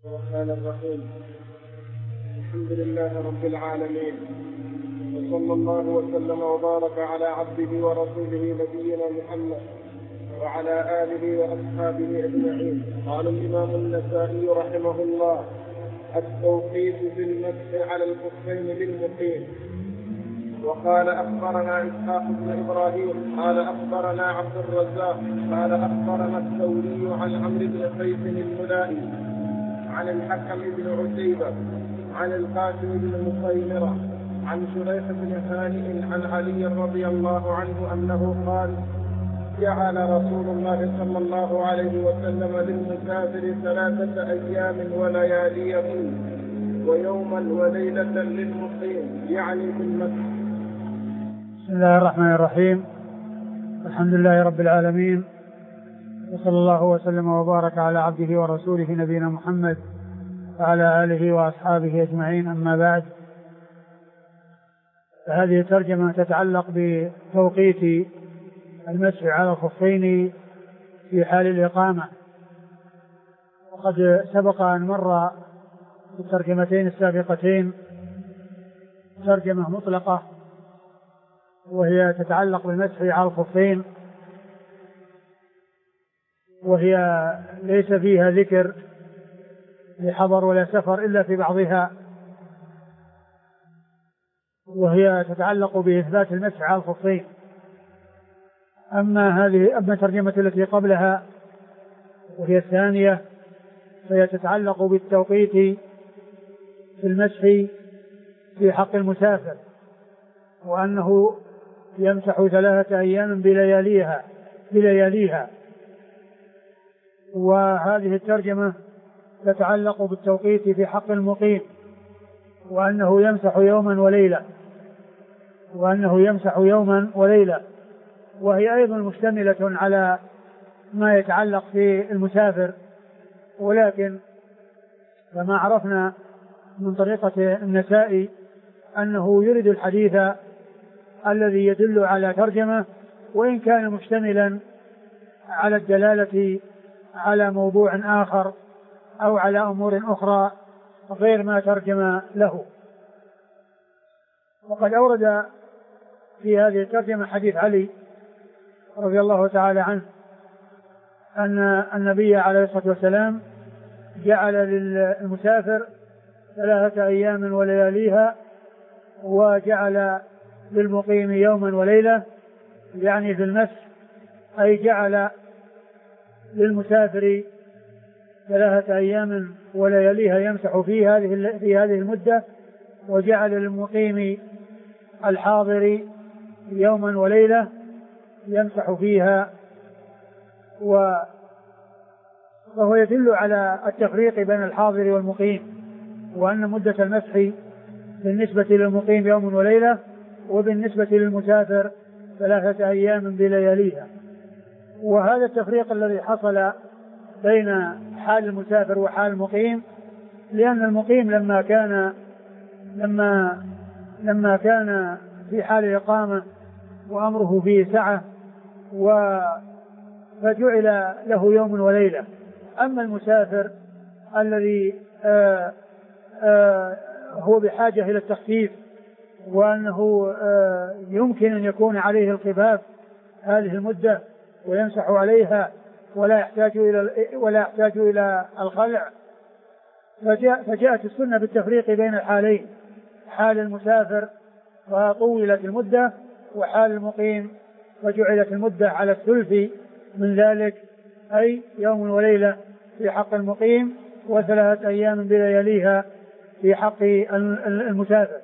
الرحمن الرحيم. الحمد لله رب العالمين، وصلى الله وسلم وبارك على عبده ورسوله نبينا محمد وعلى آله وأصحابه أجمعين. قال الإمام النسائي رحمه الله: التوقيت في المسح على الخفين للمقيم. وقال أخبرنا إسحاق بن إبراهيم قال أخبرنا عبد الرزاق قال أخبرنا الثوري عن عمرو بن قيس الملائي عن الحكم بن عتيبة عن القاسم بن مخيمرة عن شريح بن هانئ عن علي رضي الله عنه أنه قال: جعل رسول الله صلى الله عليه وسلم للمسافر 3 أيام ولياليهن ويوما وليلة للمقيم، يعني في المسجد. بسم الله الرحمن الرحيم. الحمد لله رب العالمين، وصلى الله وسلم وبارك على عبده ورسوله نبينا محمد وعلى آله وأصحابه أجمعين. أما بعد، فهذه الترجمة تتعلق بتوقيت المسح على الخفين في حال الإقامة. وقد سبق أن مر في الترجمتين السابقتين ترجمة مطلقة وهي تتعلق بالمسح على الخفين، وهي ليس فيها ذكر لحضر ولا سفر إلا في بعضها، وهي تتعلق بإثبات المسح على الخفين. أما الترجمة التي قبلها وهي الثانية فهي تتعلق بالتوقيت في المسح في حق المسافر، وأنه يمسح 3 أيام بلياليها. وهذه الترجمة تتعلق بالتوقيت في حق المقيم، وأنه يمسح يوما وليلة، وهي أيضا مشتملة على ما يتعلق في المسافر، ولكن كما عرفنا من طريقة النسائي أنه يريد الحديث الذي يدل على ترجمة، وإن كان مشتملا على الدلالة على موضوع آخر أو على أمور أخرى غير ما ترجم له. وقد أورد في هذه الترجمة حديث علي رضي الله تعالى عنه أن النبي عليه الصلاة والسلام جعل للمسافر 3 أيام ولياليها، وجعل للمقيم يوما وليلة، يعني في المسح، أي جعل للمسافر 3 أيام ولياليها يمسح في هذه المدة، وجعل للمقيم الحاضر يوما وليلة يمسح فيها. وهو يدل على التفريق بين الحاضر والمقيم، وأن مدة المسح بالنسبة للمقيم يوم وليلة، وبالنسبة للمسافر 3 أيام بلياليها. وهذا التفريق الذي حصل بين حال المسافر وحال المقيم، لأن المقيم لما كان في حال الإقامة وأمره فيه سعة فجعل له يوم وليلة. أما المسافر الذي هو بحاجة إلى التخفيف، وأنه يمكن أن يكون عليه الخفاف هذه المدة ويمسح عليها ولا يحتاج إلى الخلع، فجاءت السنة بالتفريق بين الحالين، حال المسافر فطولت المدة، وحال المقيم وجعلت المدة على الثلث من ذلك، أي يوم وليلة في حق المقيم، و3 أيام بلياليها في حق المسافر.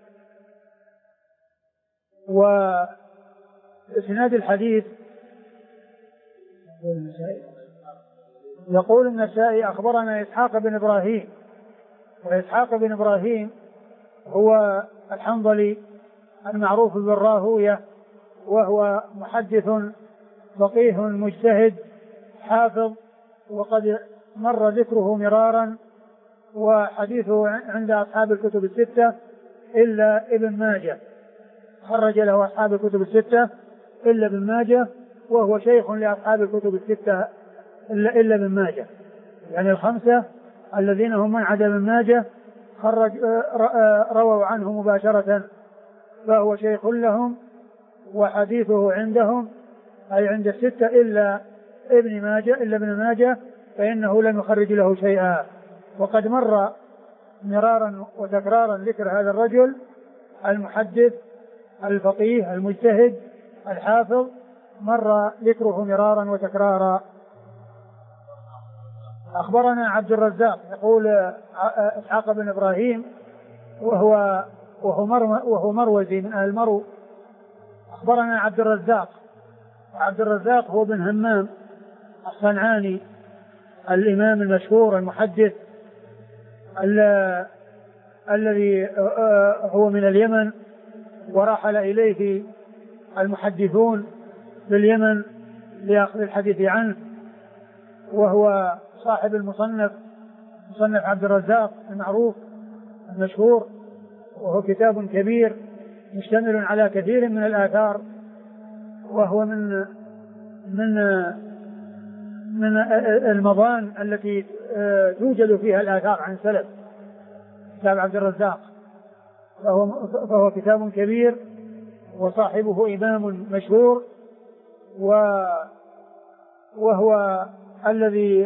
وإسناد الحديث يقول النسائي: أخبرنا إسحاق بن إبراهيم. وإسحاق بن إبراهيم هو الحنظلي المعروف بالراهوية، وهو محدث فقيه مجتهد حافظ، وقد مر ذكره مرارا، وحديثه عند أصحاب الكتب الستة إلا ابن ماجه، خرج له أصحاب الكتب الستة إلا ابن ماجه، وهو شيخ لأصحاب الكتب الستة إلا ابن ماجه، يعني الخمسة الذين هم من عدا ابن ماجه رووا عنه مباشرة، فهو شيخ لهم، وحديثه عندهم أي عند الستة إلا ابن ماجه فإنه لم يخرج له شيئا. وقد مر مرارا وتكرارا ذكر هذا الرجل المحدث الفقيه المجتهد الحافظ، مر ذكره مرارا وتكرارا. أخبرنا عبد الرزاق يقول إسحاق بن إبراهيم وهو مروزي من أهل المرو. أخبرنا عبد الرزاق هو بن همام الصنعاني الإمام المشهور المحدث الذي هو من اليمن، ورحل إليه المحدثون في اليمن ليأخذ الحديث عنه، وهو صاحب مصنف عبد الرزاق المعروف المشهور، وهو كتاب كبير مشتمل على كثير من الآثار، وهو من المضان التي توجد فيها الآثار عن سلف. كتاب عبد الرزاق فهو كتاب كبير، وصاحبه إمام مشهور، وهو الذي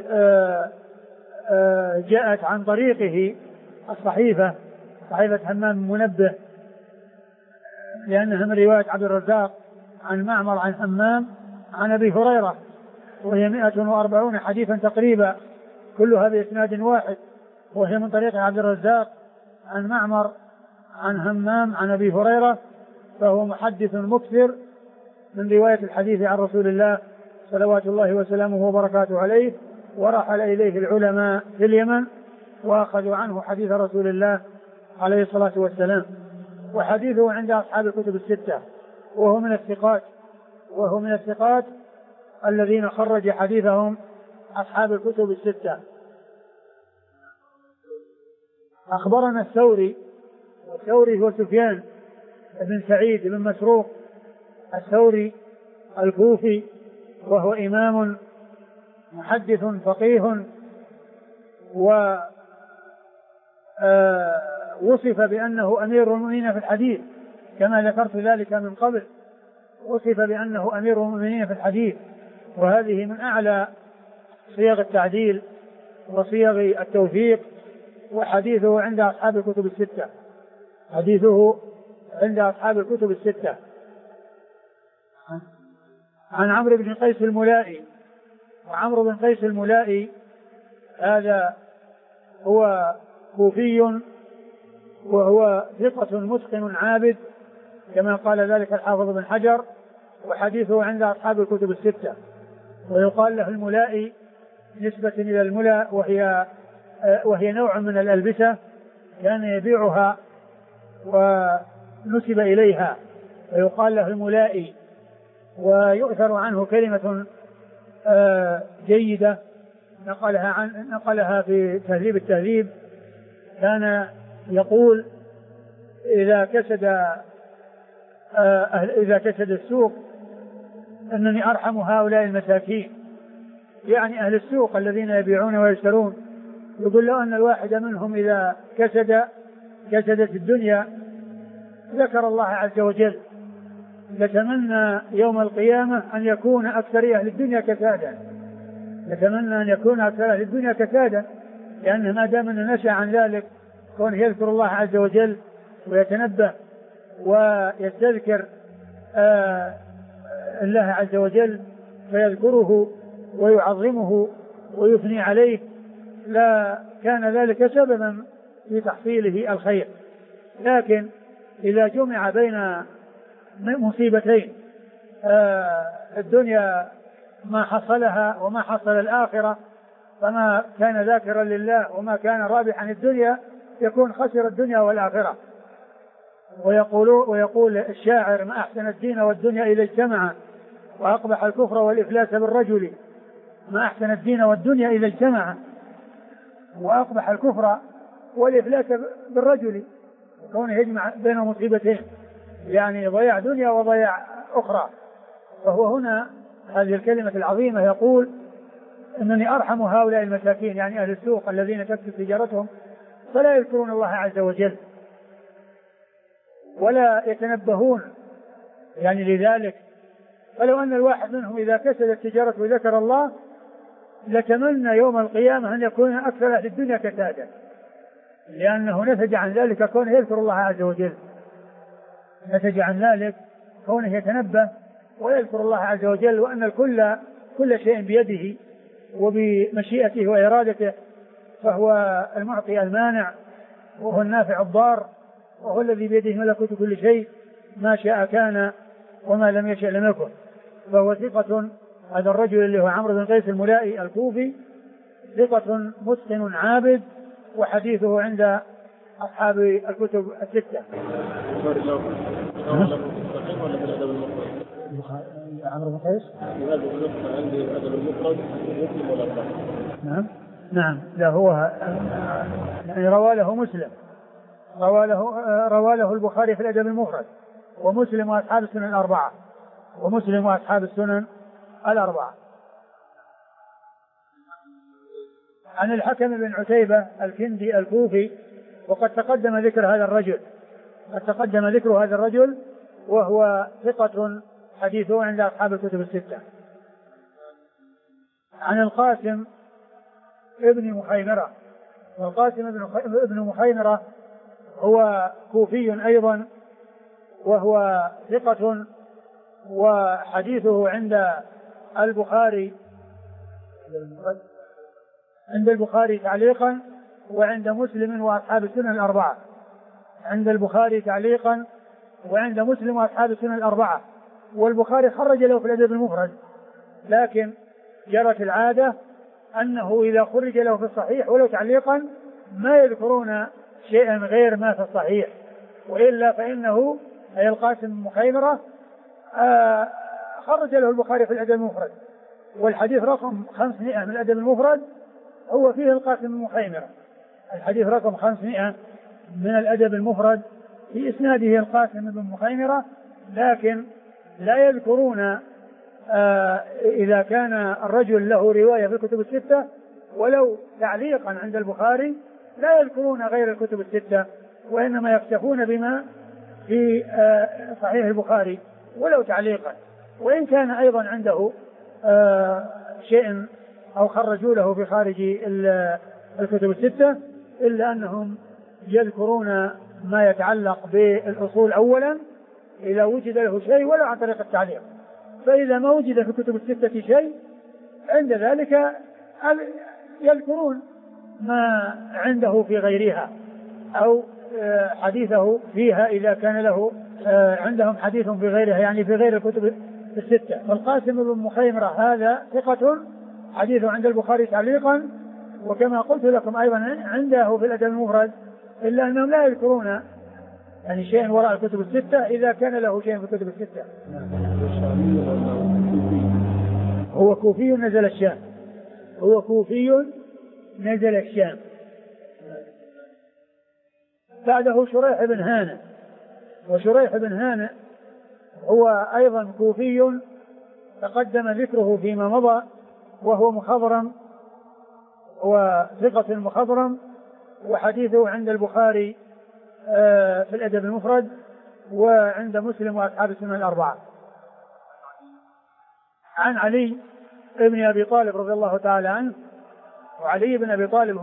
جاءت عن طريقه صحيفة همام منبه، لأنها من رواية عبد الرزاق عن معمر عن همام عن أبي هريرة، وهي 140 حديثا تقريبا، كلها بإسناد واحد، وهي من طريق عبد الرزاق عن معمر عن همام عن أبي هريرة، فهو محدث مكثر من رواية الحديث عن رسول الله صلوات الله وسلامه وبركاته عليه، ورحل إليه العلماء في اليمن وأخذوا عنه حديث رسول الله عليه الصلاة والسلام. وحديثه عند أصحاب الكتب الستة، وهو من الثقات الذين خرج حديثهم أصحاب الكتب الستة. أخبرنا الثوري هو سفيان بن سعيد بن مسروق الثوري الكوفي، وهو إمام محدث فقيه، ووصف بأنه أمير المؤمنين في الحديث كما ذكرت ذلك من قبل، وصف بأنه أمير المؤمنين في الحديث، وهذه من أعلى صيغ التعديل وصيغ التوثيق. وحديثه عند أصحاب الكتب الستة. عن عمرو بن قيس الملائي، وعمرو بن قيس الملائي هذا هو كوفي، وهو ثقة متقن عابد كما قال ذلك الحافظ بن حجر، وحديثه عند أصحاب الكتب الستة. ويقال له الملائي نسبة إلى الملا، وهي نوع من الألبسة كان يبيعها ونسب إليها، ويقال له الملائي. ويؤثر عنه كلمة جيدة نقلها في تهذيب التهذيب، كان يقول إذا كسد السوق أنني أرحم هؤلاء المساكين، يعني أهل السوق الذين يبيعون ويشترون. يقول له أن الواحد منهم إذا كسدت الدنيا ذكر الله عز وجل، يتمنى يوم القيامة أن يكون أكثر أهل الدنيا كسادا، لأنه ما دام أنه نشأ عن ذلك كونه يذكر الله عز وجل ويتنبه ويستذكر الله عز وجل، فيذكره ويعظمه ويثني عليه، لا كان ذلك سببا في تحصيله الخير. لكن إذا جمع بين مصيبتين، الدنيا ما حصلها وما حصل الآخرة، فما كان ذاكرا لله وما كان رابحا الدنيا يكون خسر الدنيا والآخرة. ويقول الشاعر: ما أحسن الدين والدنيا إذا اجتمعا، وأقبح الكفر والإفلاس بالرجل. ما أحسن الدين والدنيا إذا اجتمعا، وأقبح الكفر والإفلاس بالرجل، كونه يجمع بين مصيبتين، يعني ضياع دنيا وضياع أخرى. وهو هنا هذه الكلمة العظيمة يقول أنني أرحم هؤلاء المساكين يعني أهل السوق الذين تكسب تجارتهم فلا يذكرون الله عز وجل ولا يتنبهون يعني لذلك. فلو أن الواحد منهم إذا كسبت تجارته وذكر الله لتمنى يوم القيامة أن يكون أكثر أهل الدنيا كسادا، لأنه نتج عن ذلك كونه يذكر الله عز وجل، نتج عن ذلك كونه يتنبه ويذكر الله عز وجل، وأن كل شيء بيده وبمشيئته وإرادته، فهو المعطي المانع وهو النافع الضار وهو الذي بيده ملكوت كل شيء، ما شاء كان وما لم يشأ لم يكن. فهو ثقة، هذا الرجل اللي هو عمرو بن قيس الملائي الكوفي ثقة متقن عابد، وحديثه عند أصحاب الكتب الستة. عمرو بن قيس نعم لا هو يعني روى له مسلم، روى له البخاري في الأدب المفرد ومسلم وأصحاب السنن الأربعة، ومسلم وأصحاب السنن الأربعة. عن الحكم بن عتيبة الكندي الكوفي، وقد تقدم ذكر هذا الرجل وهو ثقة حديثه عند أصحاب الكتب الستة. عن القاسم ابن مخيمرة، والقاسم ابن مخيمرة هو كوفي أيضا، وهو ثقة، وحديثه عند البخاري تعليقا وعند مسلم وأصحاب السنن الأربعة، عند البخاري تعليقا وعند مسلم وأصحاب السنن الأربعة. والبخاري خرج له في الأدب المفرد، لكن جرت العادة أنه إذا خرج له في الصحيح ولو تعليقا ما يذكرون شيئا غير ما في الصحيح، وإلا فإنه أي القاسم بن مخيمرة خرج له البخاري في الأدب المفرد، والحديث رقم 500 من الأدب المفرد هو فيه القاسم بن مخيمرة، الحديث رقم 500 من الأدب المفرد في إسناده القاسم بن مخيمرة، لكن لا يذكرون إذا كان الرجل له رواية في الكتب الستة ولو تعليقا عند البخاري لا يذكرون غير الكتب الستة، وإنما يكتفون بما في صحيح البخاري ولو تعليقا، وإن كان أيضا عنده شيء أو خرجوا له في خارج الكتب الستة، إلا أنهم يذكرون ما يتعلق بالأصول أولا إذا وجد له شيء ولا عن طريق التعليق، فإذا ما وجد في الكتب الستة شيء عند ذلك يذكرون ما عنده في غيرها أو حديثه فيها إذا كان له عندهم حديث في غيرها، يعني في غير الكتب الستة. فالقاسم بن مخيمرة هذا ثقة حديثه عند البخاري تعليقا، وكما قلت لكم أيضا عنده في الأدب المفرد، إلا أنهم لا يذكرون يعني شيء وراء الكتب الستة إذا كان له شيء في الكتب الستة. هو كوفي نزل الشام، هو كوفي نزل الشام. بعده شريح بن هانئ، وشريح بن هانئ هو أيضا كوفي تقدم ذكره فيما مضى، وهو مخضرم وثقة مخضرم، وحديثه عند البخاري في الأدب المفرد وعند مسلم وأصحاب السنن الأربعة. عن علي ابن أبي طالب رضي الله تعالى عنه، وعلي بن أبي طالب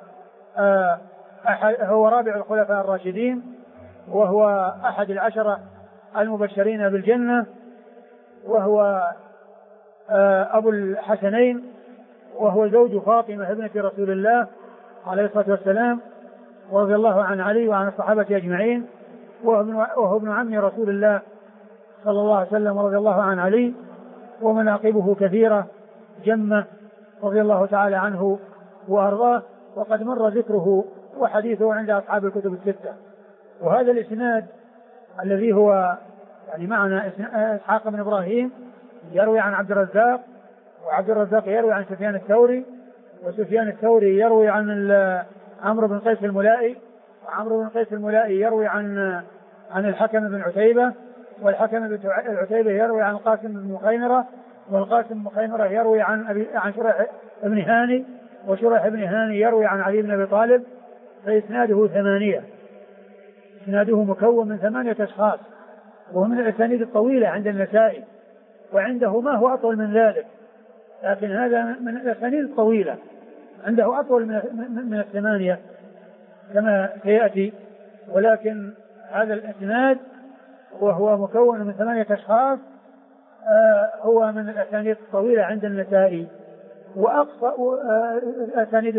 هو رابع الخلفاء الراشدين، وهو أحد العشرة المبشرين بالجنة، وهو أبو الحسنين، وهو زوج فاطمة ابنة رسول الله عليه الصلاة والسلام، رضي الله عن علي وعن الصحابة أجمعين، وهو ابن عم رسول الله صلى الله عليه وسلم، رضي الله عن علي، ومناقبه كثيرة جمة رضي الله تعالى عنه وأرضاه، وقد مر ذكره وحديثه عند أصحاب الكتب الستة. وهذا الإسناد الذي هو يعني معنا إسحاق بن إبراهيم يروي عن عبد الرزاق، وعبد الرزاق يروي عن سفيان الثوري، وسفيان الثوري يروي عن عمرو بن قيس الملائي، وعمرو بن قيس الملائي يروي عن الحكم بن عتيبة، والحكم بن عتيبة يروي عن القاسم بن مخيمرة، والقاسم بن خيمرة يروي عن شريح بن هاني، وشريح بن هاني يروي عن علي بن أبي طالب، فإسناده 8. إسناده مكون من 8 أشخاص، ومن الأسانيد الطويلة عند النسائي، وعنده ما هو أطول من ذلك، لكن هذا من الأسانيد الطويلة، عنده أطول من 8 كما سيأتي. ولكن هذا الإسناد وهو مكون من 8 أشخاص هو من الأسانيد الطويلة عند النسائي، وأقصى الأسانيد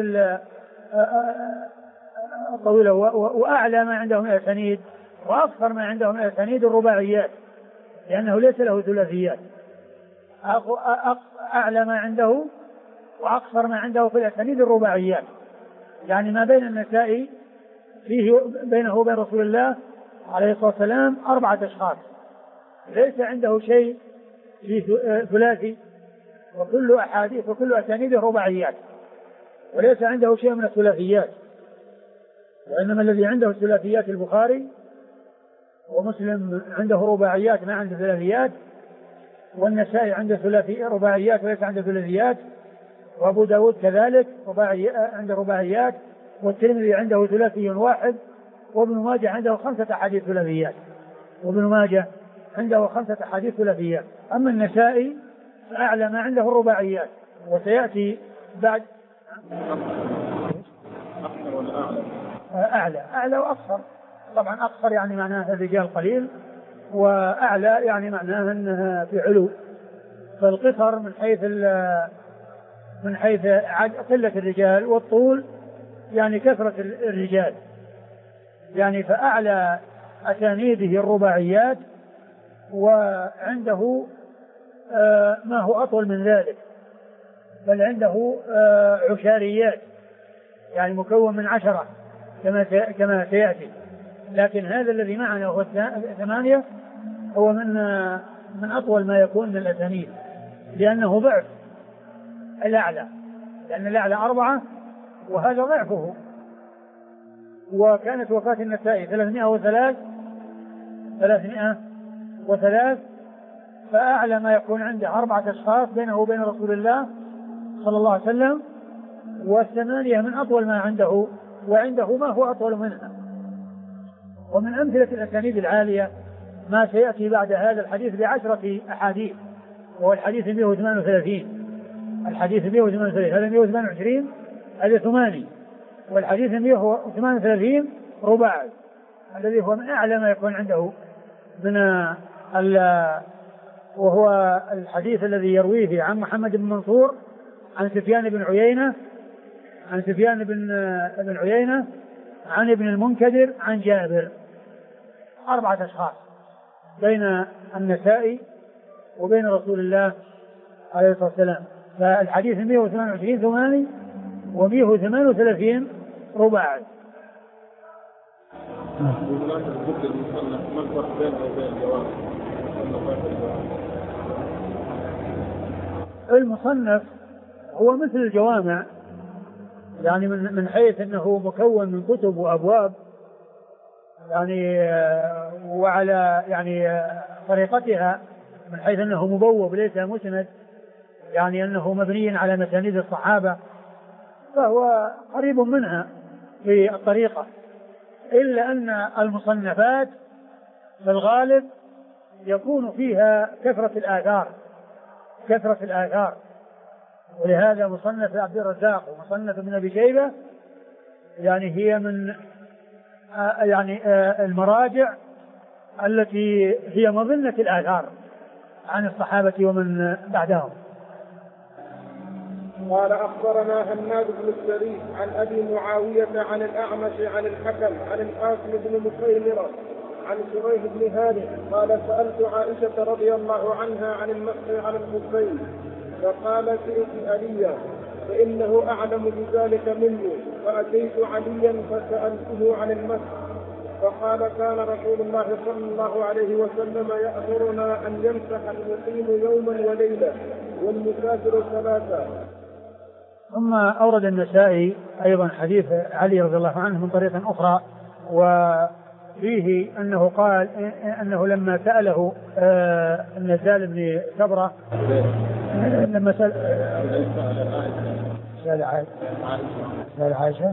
الطويلة، وأعلى ما عنده من الأسانيد وأكثر ما عنده من الأسانيد الرباعيات، لأنه ليس له ثلاثيات. أعلى ما عنده وأكثر ما عنده في الأسانيد الرباعيات، يعني ما بين النسائي فيه بينه وبين رسول الله عليه الصلاة والسلام 4 أشخاص، ليس عنده شيء في ثلاثي، وكل أحاديث وكل أسانيده رباعيات، وليس عنده شيء من الثلاثيات، وإنما الذي عنده الثلاثيات البخاري، ومسلم عنده رباعيات ما عنده ثلاثيات، والنسائي عنده رباعيات وليس عنده ثلاثيات، وأبو داود كذلك عنده رباعيات، والترمذي عنده ثلاثي واحد، وابن ماجه عنده 5 أحاديث ثلاثيات، أما النسائي فأعلى ما عنده الرباعيات، وسيأتي بعد. أعلى وأكثر، طبعا أكثر يعني معناه الرجال قليل، وأعلى يعني معناه أنها في علو. فالقصر من حيث قلة الرجال، والطول يعني كثرة الرجال، يعني فأعلى أسانيده الرباعيات، وعنده ما هو أطول من ذلك، بل عنده عشاريات، يعني مكون من 10 كما سيأتي. لكن هذا الذي معنا هو 8 هو من أطول ما يكون من الأسانيد، لأنه ضعف الأعلى، لأن الأعلى 4 وهذا ضعفه. وكانت وفاة النسائي 303، فأعلى ما يكون عنده 4 أشخاص بينه وبين رسول الله صلى الله عليه وسلم، و8 من أطول ما عنده، وعنده ما هو أطول منها. ومن أمثلة الأسانيد العالية ما سيأتي بعد هذا الحديث ب10 أحاديث، وهو الحديث 138. هذا 128 هذا 8، والحديث 138 رباعي، الذي هو من أعلى ما يكون عنده وهو الحديث الذي يرويه عن محمد بن منصور عن سفيان بن عيينة عن ابن المنكدر عن جابر. 4 أشخاص بين النسائي وبين رسول الله عليه الصلاة والسلام. فالحديث 128 ثماني، و138 رباعي. المصنف هو مثل الجوامع، يعني من حيث أنه مكون من كتب وأبواب، يعني وعلى يعني طريقتها، من حيث أنه مبوب ليس مسند، يعني أنه مبني على مسانيد الصحابة، فهو قريب منها في الطريقة، إلا أن المصنفات في الغالب يكون فيها كثرة الآثار، ولهذا مصنف عبد الرزاق ومصنف ابن أبي شيبة يعني هي من المراجع التي هي مظنة الآثار عن الصحابة ومن بعدهم. قال أخبرنا هناد بن السري عن أبي معاوية عن الأعمش عن الحكم عن القاسم بن مخيمرة عن شريح بن هانئ قال سألت عائشة رضي الله عنها عن المسح على الخفين، فقالت ائت عليا فإنه أعلم بذلك مني، فأتيت عليا فسألته عن المسح، فقال كان رسول الله صلى الله عليه وسلم يأمرنا أن يمسح المقيم يوما وليلة والمسافر 3. ثم أورد النسائي أيضا حديث علي رضي الله عنه من طريق أخرى، وفيه فيه أنه قال أنه لما سأله النزال بن سبرة لما سأل عائشة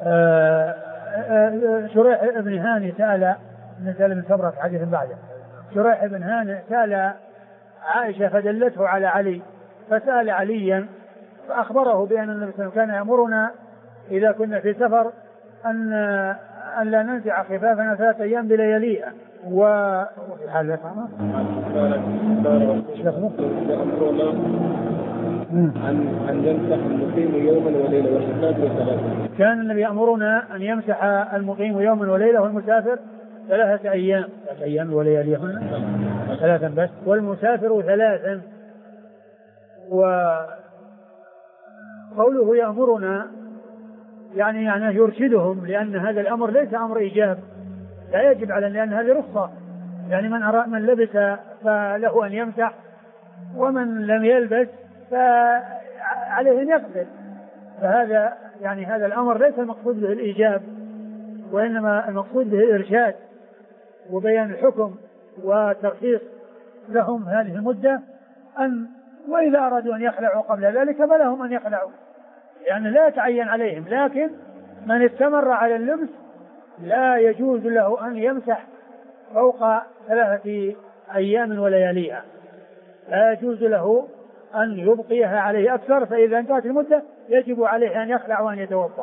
شريح بن هاني سأل النزال بن سبرة في حديث بعده. شريح بن هاني سأل عائشة فدلته على علي فسأل عليا فأخبره بأن النبي صلى الله عليه وسلم كان يأمرنا إذا كنا في سفر أن لا ننزع خفافنا 3 أيام بلياليها وفي حال أن يمسح المقيم يوما وليلة والمسافر 3. كان النبي يأمرنا أن يمسح المقيم يوما وليلة والمسافر 3 أيام 3 أيام ولياليهن 3 بس والمسافر 3. وقوله يأمرنا يعني يرشدهم لأن هذا الأمر ليس أمر إيجاب لا يجب على لأن هذه رخصة يعني من لبس فله أن يمسح ومن لم يلبس فعليه أن يغسل. فهذا يعني هذا الأمر ليس المقصود به الإيجاب وإنما المقصود به الإرشاد وبيان الحكم وترخيص لهم هذه المدة وإذا أرادوا أن يخلعوا قبل ذلك فلهم أن يخلعوا يعني لا يتعين عليهم. لكن من استمر على اللبس لا يجوز له أن يمسح فوق 3 أيام ولياليها لا يجوز له أن يبقيها عليه أكثر. فإذا انتهت المدة يجب عليه أن يخلع وأن يتوضأ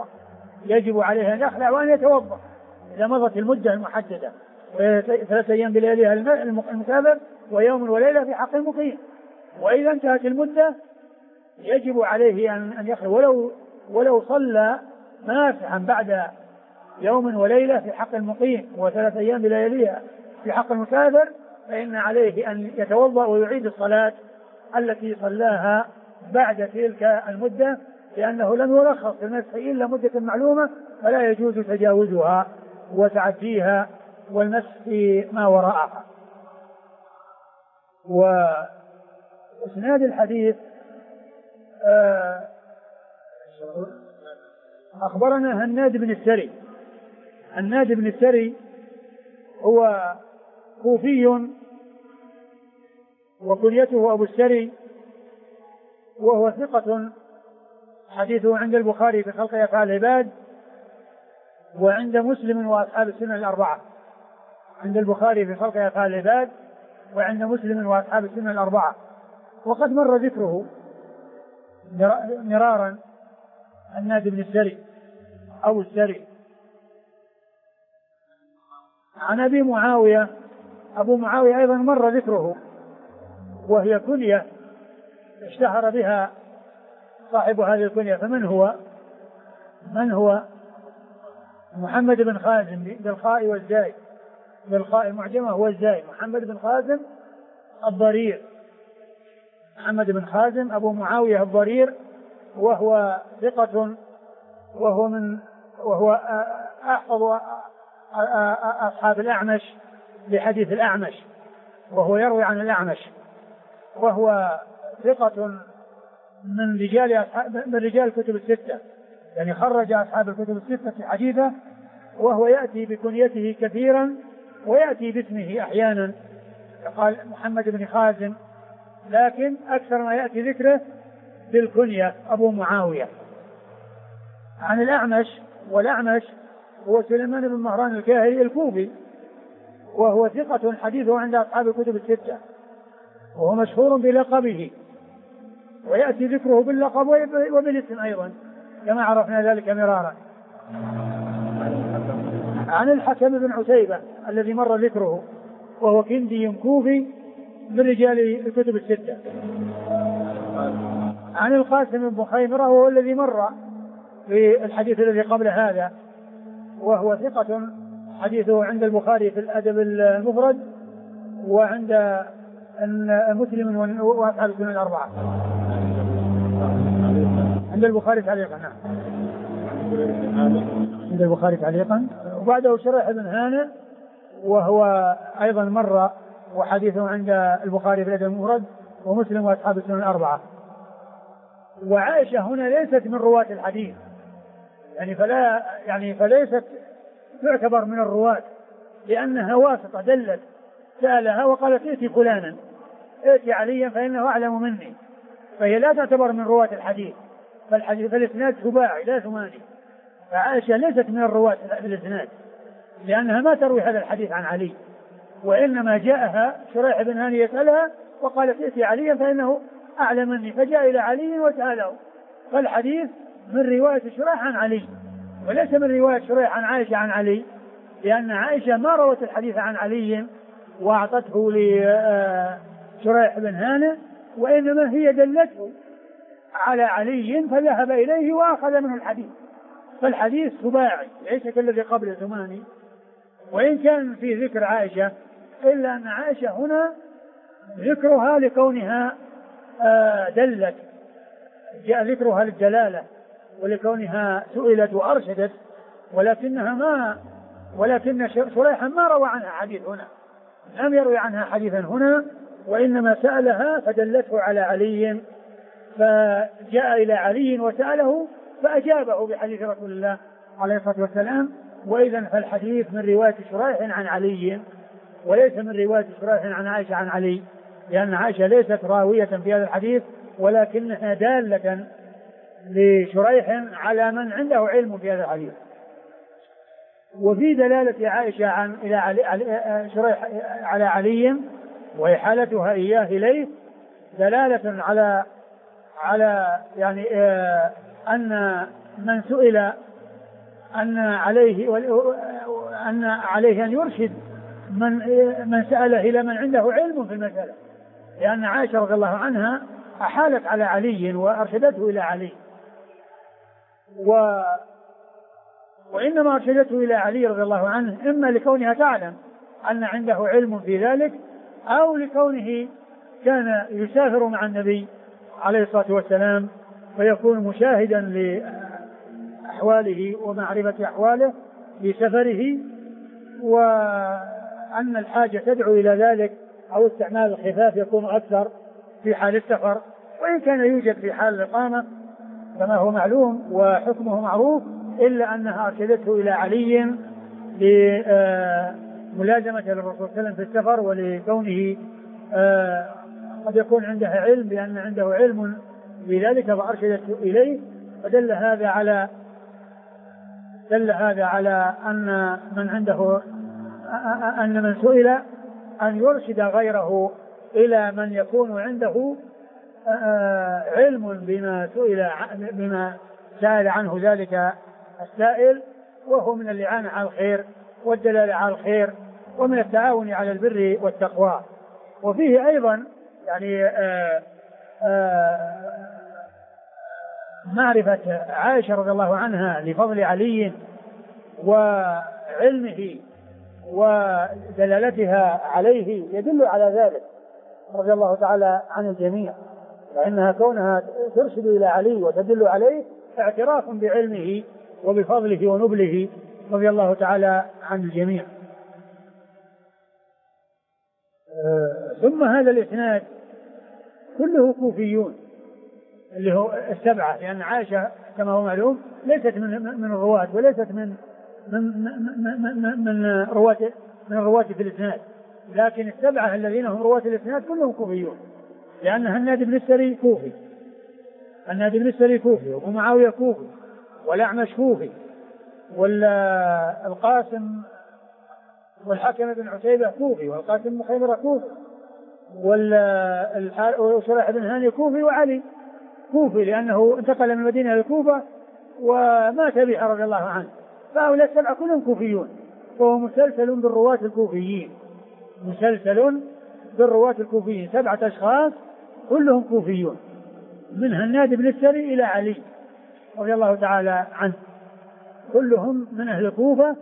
إذا مضت المدة المحددة 3 أيام بلياليها المسافر ويوم وليلة في حق المقيم. وإذا انتهت المدة يجب عليه أن يخلع ولو صلى ماسحا بعد يوم وليلة في حق المقيم و3 أيام بلياليها في حق المسافر فإن عليه أن يتوضأ ويعيد الصلاة التي صلاها بعد تلك المدة لأنه لم يرخص للمسح إلا مدة معلومة فلا يجوز تجاوزها وتعديها والمسح ما وراءها. وإسناد الحديث أخبرنا هناد بن السري هو كوفي وكنيته أبو السري وهو ثقة حديثه عند البخاري في خلق أفعال العباد وعند مسلم وأصحاب السنن الأربعة. عند البخاري في خلق أفعال العباد وعند مسلم وأصحاب السنن الأربعة. وقد مر ذكره مرارا هناد بن السري أو السري عن أبي معاوية. أبو معاوية أيضا مر ذكره وهي كنية اشتهر بها صاحب هذه الكنية. فمن هو محمد بن خازم بالخاء والزاي بالخاء المعجمة هو الزاي محمد بن خازم الضرير محمد بن خازم أبو معاوية الضرير وهو ثقة وهو أحفظ أصحاب الأعمش بحديث الأعمش وهو يروي عن الأعمش وهو ثقة من رجال الكتب الستة يعني خرج أصحاب الكتب الستة في حديثه وهو يأتي بكنيته كثيرا ويأتي باسمه أحيانا قال محمد بن خازم لكن أكثر ما يأتي ذكره بالكنية أبو معاوية. عن الأعمش والأعمش هو سليمان بن مهران الكاهلي الكوفي وهو ثقة حديثه عند أصحاب الكتب الستة وهو مشهور بلقبه ويأتي ذكره باللقب وبالاسم أيضا كما عرفنا ذلك مرارا. عن الحكم بن عتيبة الذي مر ذكره وهو كندي كوفي من رجال الكتب الستة. عن القاسم بن خيمرة وهو الذي مر في الحديث الذي قبل هذا وهو ثقة حديثه عند البخاري في الأدب المفرد وعند مسلم وأصحاب السنن الأربعة. عند البخاري تعليقا عند البخاري تعليقا. وبعده شريح بن هانئ وهو أيضا مر وحديثه عند البخاري في الأدب المفرد ومسلم وأصحاب السنن الأربعة. وعائشة هنا ليست من رواة الحديث فليست تعتبر من الرواة لأنها واسطة دلت، سألها وقالت ائتي فلانا، ائتي عليا فإنه أعلم مني، فهي لا تعتبر من رواة الحديث، فالإسناد سباعي لا ثماني. فعائشة ليست من الرواة في الإسناد لأنها ما تروي هذا الحديث عن علي، وإنما جاءها شريح بن هاني يسألها وقالت ائتي عليا فإنه أعلم مني، فجاء إلى علي وسأله. فالحديث من رواية شريح عن علي وليس من رواية شريح عن عائشة عن علي، لأن عائشة ما روت الحديث عن علي وأعطته لشريح بن هاني، وإنما هي دلته على علي فذهب إليه وأخذ منه الحديث. فالحديث سباعي ليس كالذي قبل ثماني، وإن كان في ذكر عائشة إلا أن عائشة هنا ذكرها لكونها دلت، جاء ذكرها للدلالة ولكونها سئلت وأرشدت، ولكن شريحا ما روى عنها حديث هنا، لم يروي عنها حديثا هنا، وإنما سألها فدلته على علي، فجاء إلى علي وسأله فأجابه بحديث رسول الله عليه الصلاة والسلام. وإذا فالحديث من رواية شريح عن علي وليس من رواية شريح عن عائشة عن علي، لأن عائشة ليست راوية في هذا الحديث ولكنها دالة لشريح على من عنده علم في هذا الحديث. وفي دلالة عائشة شريح على علي وإحالتها إياه إليه دلالة على يعني أن من سئل أن عليه أن يرشد من سأله إلى من عنده علم في المسألة، لأن عائشة رضي الله عنها أحالت على علي وأرشدته إلى علي، وإنما أرشدته إلى علي رضي الله عنه إما لكونها تعلم أن عنده علم في ذلك، أو لكونه كان يسافر مع النبي عليه الصلاة والسلام ويكون مشاهدا لأحواله ومعرفة أحواله في سفره، وأن الحاجة تدعو إلى ذلك، أو استعمال الخفاف يكون أكثر في حال السفر، وإن كان يوجد في حال الإقامة كما هو معلوم وحكمه معروف، إلا أنها أرشدته إلى علي لملازمة للرسول صلى الله عليه وسلم في السفر، ولكونه قد يكون عنده علم بأن عنده علم بذلك فأرشدته إليه. فدل هذا على أن من عنده أن من سئل أن يرشد غيره إلى من يكون عنده علم بما سأل عنه ذلك السائل، وهو من الإعانة على الخير والدلالة على الخير ومن التعاون على البر والتقوى. وفيه أيضا يعني معرفة عائشة رضي الله عنها لفضل علي وعلمه ودلالتها عليه يدل على ذلك رضي الله تعالى عن الجميع، فإنها كونها ترشد إلى علي وتدل عليه اعتراف بعلمه وبفضله ونبله رضي الله تعالى عن الجميع. ثم هذا الإسناد كله كوفيون اللي هو السبعة، لأن عائشة كما هو معلوم ليست من الرواة وليست من الرواة في الإسناد، لكن السبعة الذين هم رواة الإسناد كلهم كوفيون، لأن هناد بن السري كوفي، ومعاوية كوفي، والأعمش كوفي، والقاسم والحكم بن عتيبة كوفي، والقاسم بن خيبر كوفي، وشريح بن هاني كوفي، وعلي كوفي لأنه انتقل من المدينة إلى الكوفة ومات بها رضي الله عنه. فهؤلاء السبعة كلهم كوفيون، فهو مسلسل بالرواة الكوفيين 7 أشخاص كلهم كوفيون، من هناد بن السري إلى علي رضي الله تعالى عنه، كلهم من أهل الكوفة.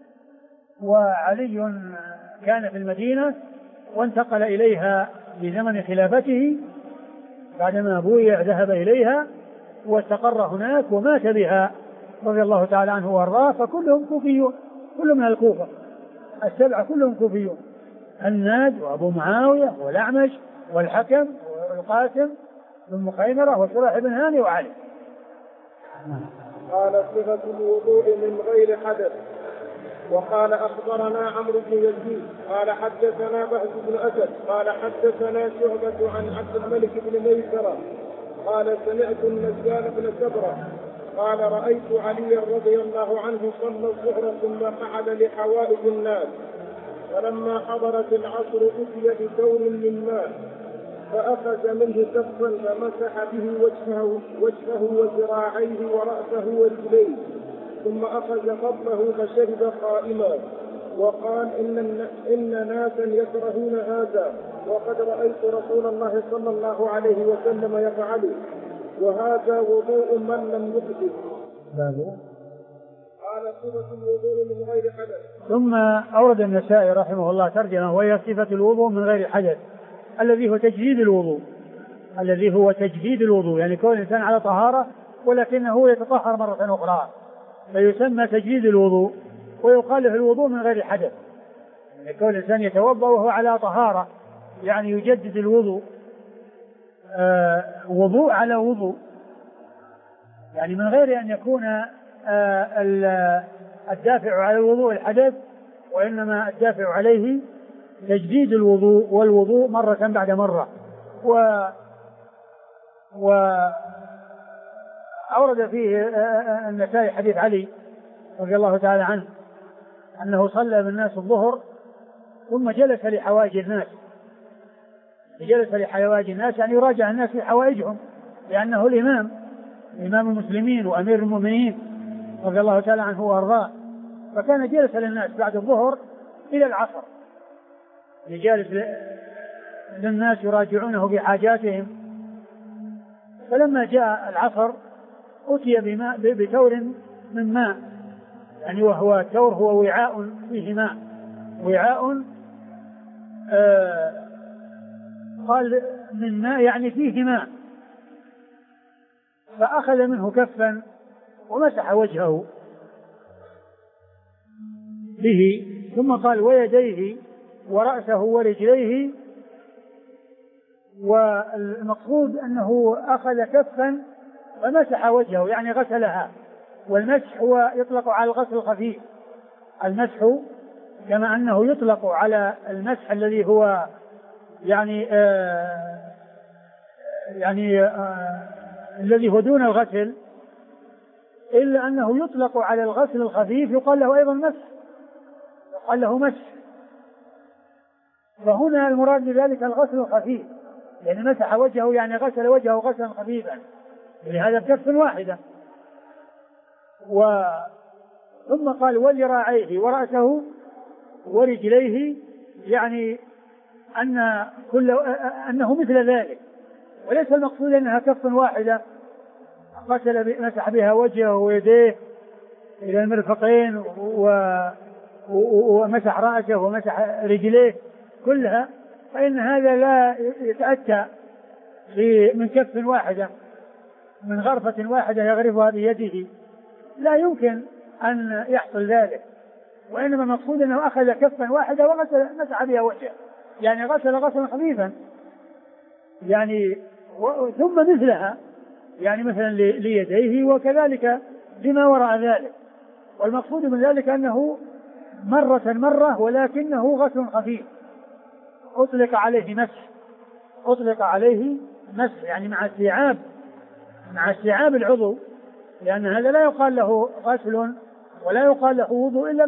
وعلي كان في المدينة وانتقل إليها بزمن خلافته، بعدما بويع ذهب إليها واستقر هناك ومات بها رضي الله تعالى عنه وارضاه، فكلهم كوفيون، كلهم من الكوفة، السبعة كلهم كوفيون، هناد وأبو معاوية والأعمش والحكم والقاسم بن مخيمرة وشريح بن هاني وعلي. قال صفة الوضوء من غير حدث. وقال أخبرنا عمرو بن يزيد قال حدثنا بهز بن أسد قال حدثنا شعبة عن عبد الملك بن ميسرة قال سمعت النزال بن سبرة قال رأيت علي رضي الله عنه صلى الظهر ثم قعد لحوائج الناس، فلما حضرت العصر أتي بثور من ماء فأخذ منه كفا فمسح به وجهه وذراعيه ورأسه ورجليه، ثم أخذ فضله فشرب قائما، وقال إن ناسا يكرهون هذا وقد رأيت رسول الله صلى الله عليه وسلم يفعله، وهذا وضوء من لم يحدث. قال صفة الوضوء من غير حدث. ثم أورد النسائي رحمه الله ترجمة وهي صفة الوضوء من غير حدث الذي هو تجديد الوضوء، يعني كون الإنسان على طهارة ولكنه يتطهر مرة أخرى فيسمى تجديد الوضوء، ويقال له الوضوء من غير حدث، يعني كون الإنسان يتوضأ وهو على طهارة يعني يجدد الوضوء، وضوء على وضوء، يعني من غير أن يكون الدافع على الوضوء الحدث، وإنما الدافع عليه تجديد الوضوء، والوضوء مرة بعد مرة. وأورد فيه النسائي حديث علي رضي الله تعالى عنه أنه صلى بالناس الظهر ثم جلس لحوائج الناس، يعني يراجع الناس في حوائجهم، لأنه الإمام المسلمين وأمير المؤمنين رضي الله تعالى عنه وأرضاه، فكان جلس للناس بعد الظهر إلى العصر، جالس للناس يراجعونه بحاجاتهم. فلما جاء العصر أتي بثور من ماء، يعني وهو الثور هو وعاء فيه ماء، وعاء قال من ماء يعني فيه ماء، فأخذ منه كفا ومسح وجهه به، ثم قال ويديه ورأسه ورجليه. والمقصود أنه أخذ كفا ومسح وجهه يعني غسلها، والمسح هو يطلق على الغسل الخفيف، المسح كما أنه يطلق على المسح الذي هو الذي هو دون الغسل، إلا أنه يطلق على الغسل الخفيف يقال له أيضا مسح، يقال له مسح. فهنا المراد بذلك الغسل الخفيف، يعني مسح وجهه يعني غسل وجهه غسلا خفيفا، لهذا بكف واحدة. ثم قال ولراعيه ورأسه ورجليه، يعني أنه مثل ذلك، وليس المقصود أنها كف واحدة مسح بها وجهه ويديه إلى المرفقين ومسح رأسه ومسح رجليه كلها، فإن هذا لا يتأتى من كف واحدة، من غرفة واحدة يغرفها بيده، لا يمكن أن يحصل ذلك، وإنما المقصود أنه أخذ كفا واحدة ومسح بها وجهه، يعني غسل غسلا خفيفا، يعني ثم مثلها، يعني مثلا ليديه وكذلك بما وراء ذلك. والمقصود من ذلك أنه مرة ولكنه غسل خفيف، أطلق عليه مسح يعني مع استيعاب العضو، لأن هذا لا يقال له غسل ولا يقال له وضوء إلا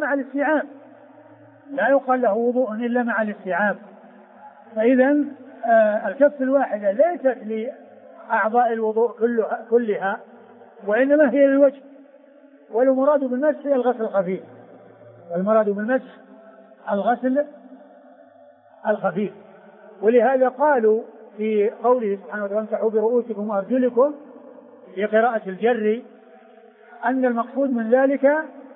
مع الاستيعاب، فإذا الكف الواحدة ليست لأعضاء الوضوء كلها، وإنما هي للوجه، والمراد بالمسح الغسل الخفيف، ولهذا قالوا في قوله سبحانه وتعالى امسحوا برؤوسكم وأرجلكم في قراءة الجر أن المقصود من ذلك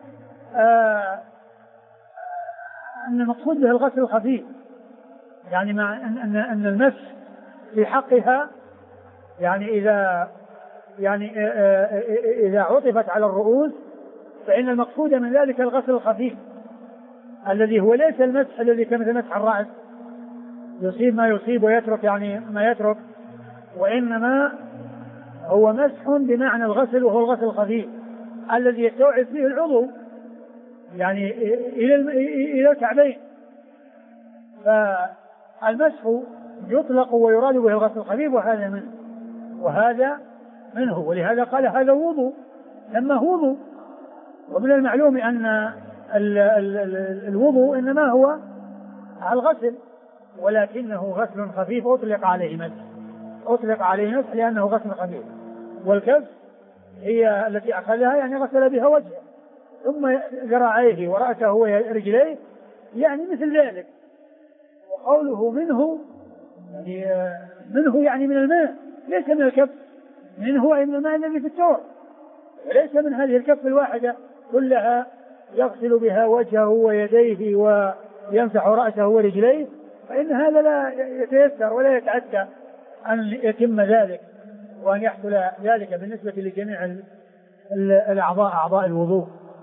أن المقصود به الغسل الخفيف، يعني مع أن المسح في حقها يعني إذا عطفت على الرؤوس فإن المقصود من ذلك الغسل الخفيف الذي هو ليس المسح الذي كمثل مسح الرأس يصيب ما يصيب ويترك يعني ما يترك، وإنما هو مسح بمعنى الغسل، وهو الغسل الخفيف الذي يستوعب فيه العضو، يعني إلى الكعبين. فالمسح يطلق ويراد به الغسل الخفيف، وهذا منه، ولهذا قال هذا وضوء لما وضوء. ومن المعلوم أن الوضوء إنما هو على الغسل، ولكنه غسل خفيف أطلق عليه مسح لأنه غسل خفيف. والكف هي التي أخذها يعني غسل بها وجهه ثم ذراعيه ورأسه ورجليه، يعني مثل ذلك. وقوله منه يعني من الماء، ليس من الكف. منه أي من الماء الذي في التور، وليس من هذه الكف الواحدة كلها يغسل بها وجهه ويديه ويمسح رأسه ورجليه، فإن هذا لا يتيسر ولا يتعدى أن يتم ذلك وأن يحصل ذلك بالنسبة لجميع الأعضاء، أعضاء الوضوء.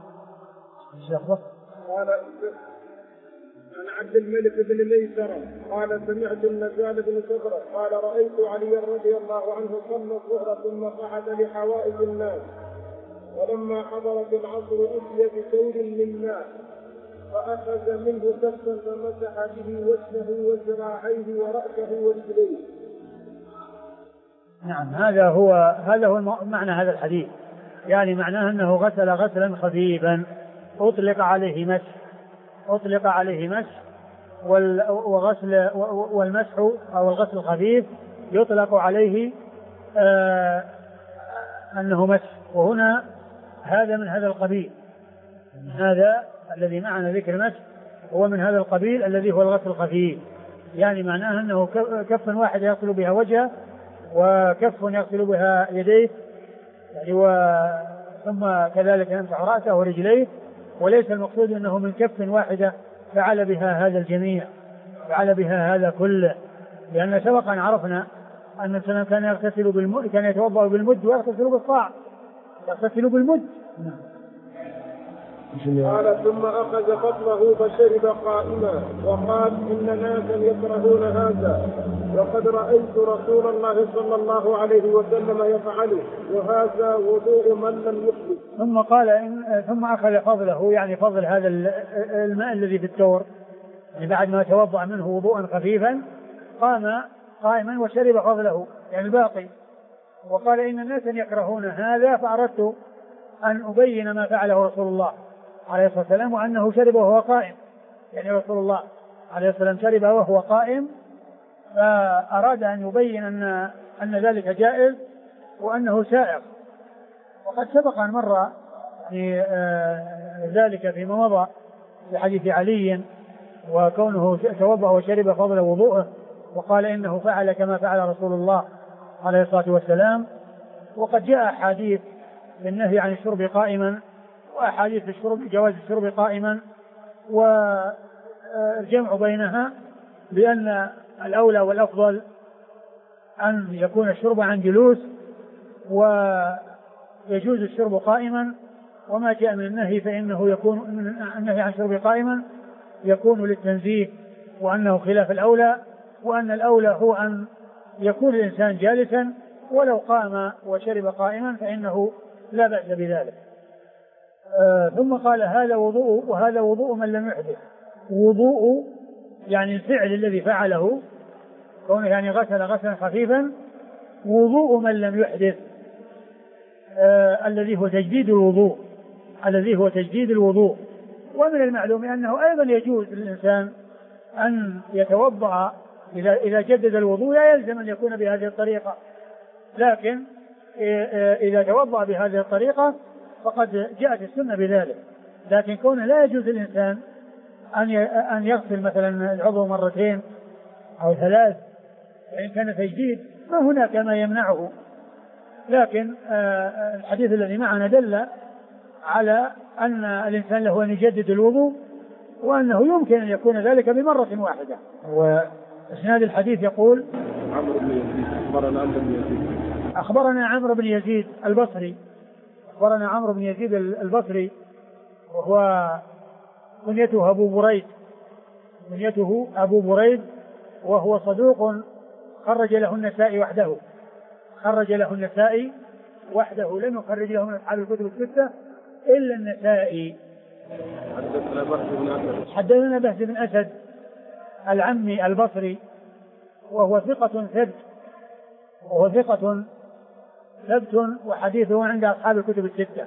قال عن عبد الملك بن ميسرة قال سمعت النزال بن صبرة قال رأيت علي رضي الله عنه صلى الظهر ثم قعد لحوائج الناس، ولما حضرت العصر أتي بثور من ماء فأخذ منه كفا فمسح به وجهه وذراعيه ورأسه ورجليه. نعم، هذا هو معنى هذا الحديث، يعني معناه أنه غسل غسلا خفيفا أطلق عليه مسح، والمسح أو الغسل الخفيف يطلق عليه أنه مسح. وهنا هذا من هذا القبيل، هذا الذي معنا ذكر مسح هو من هذا القبيل الذي هو الغسل الخفيف، يعني معناه أنه كف واحد يغسل بها وجهه وكف يغسل بها يديه، يعني ثم كذلك يمسح رأسه ورجليه. وليس المقصود أنه من كف واحدة فعل بها هذا الجميع، فعل بها هذا كله، لأن سبق أن عرفنا أن الإنسان كان يغتسل بالمد، كان يتوضأ بالمد ويغتسل بالصاع، يغتسل بالمد. قال ثم أخذ فضله فشرب قائما وقال إن ناسا يكرهون هذا وقد رأيت رسول الله صلى الله عليه وسلم يفعله وهذا وضوء من لم يحدث. ثم قال ثم أخذ فضله، يعني فضل هذا الماء الذي في التور، يعني بعد ما توضأ منه وضوءا خفيفا قام قائما وشرب فضله يعني الباقي، وقال إن ناسا يكرهون هذا فأردت أن أبين ما فعله رسول الله عليه الصلاة والسلام وأنه شرب وهو قائم، يعني رسول الله عليه الصلاة والسلام شرب وهو قائم، فأراد أن يبين أن ذلك جائز وأنه سائغ. وقد سبق أن مر في ذلك فيما مضى في حديث علي وكونه توضأ وشرب فضل وضوءه، وقال إنه فعل كما فعل رسول الله عليه الصلاة والسلام. وقد جاء أحاديث بالنهي عن الشرب قائما وأحاديث جواز الشرب قائما، والجمع بينها بأن الأولى والأفضل أن يكون الشرب عن جلوس ويجوز الشرب قائما، وما جاء من النهي فإنه يكون من النهي عن الشرب قائما يكون للتنزيه وأنه خلاف الأولى، وأن الأولى هو أن يكون الإنسان جالسا ولو قام وشرب قائما فإنه لا بأس بذلك. ثم قال هذا وضوء وهذا وضوء من لم يحدث. وضوء يعني الفعل الذي فعله كونه يعني غسل غسلا خفيفا، وضوء من لم يحدث الذي هو تجديد الوضوء. ومن المعلوم أنه أيضا يجوز للإنسان أن يتوضأ إذا جدد الوضوء لا يلزم أن يكون بهذه الطريقة، لكن إذا توضأ بهذه الطريقة فقد جاءت السنة بذلك. لكن كونه لا يجوز للإنسان أن يغسل مثلا العضو مرتين أو ثلاث فإن كان تجديد فهناك ما يمنعه. لكن الحديث الذي معنا دل على أن الإنسان له أن يجدد الوضوء وأنه يمكن أن يكون ذلك بمرة واحدة. وإسناد الحديث يقول أخبرنا عمرو بن يزيد البصري وهو كنيته أبو بريد وهو صدوق خرج له النسائي وحده لم يخرج له من أصحاب الكتب الستة إلا النسائي، حدثنا بهز بن أسد العمي البصري وهو ثقة ثبت وحديثه عند أصحاب الكتب الستة.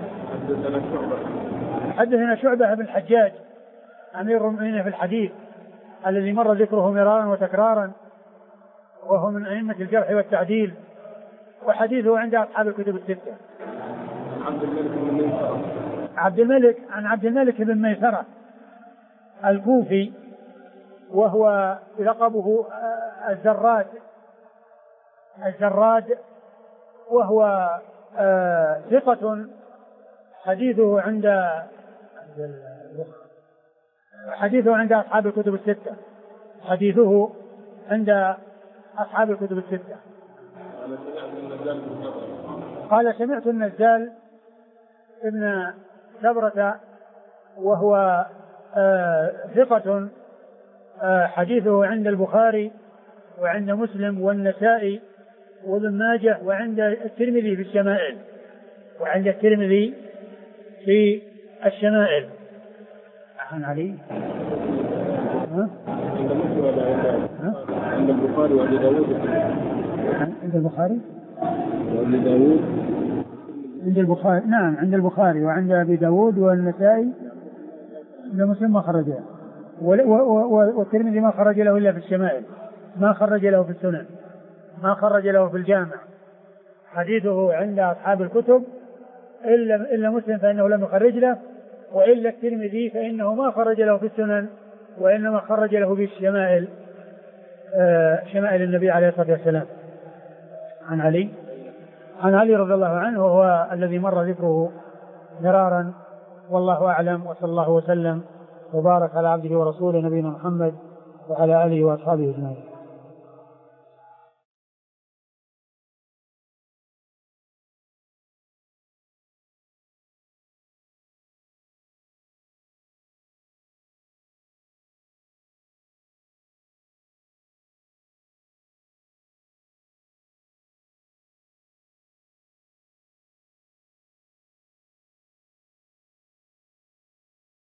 حدثنا شعبة بن الحجاج أمير المؤمنين في الحديث الذي مر ذكره مرارا وتكرارا وهو من أئمة الجرح والتعديل وحديثه عند أصحاب الكتب الستة. عبد الملك بن ميسرة الكوفي وهو لقبه الزراد وهو ثقة حديثه عند أصحاب الكتب الستة. قال سمعت النزال ابن سبرة وهو ثقة حديثه عند البخاري وعند مسلم والنسائي وابن ماجه وعند الترمذي في الشمائل. عن علي عند البخاري وأبي داود. عند البخاري وعند أبي داود والنسائي مسلم ما خرج له والترمذي ما خرج له إلا في الشمائل ما خرج له في السنن ما خرج له في الجامع. حديثه عند أصحاب الكتب إلا مسلم فإنه لم يخرج له وإلا الترمذي فإنه ما خرج له في السنن وإنما خرج له في الشمائل شمائل النبي عليه الصلاة والسلام. عن علي رضي الله عنه وهو الذي مر ذكره مرارا والله أعلم. وصلى الله وسلم وبارك على عبده ورسوله نبينا محمد وعلى آله وأصحابه أجمعين.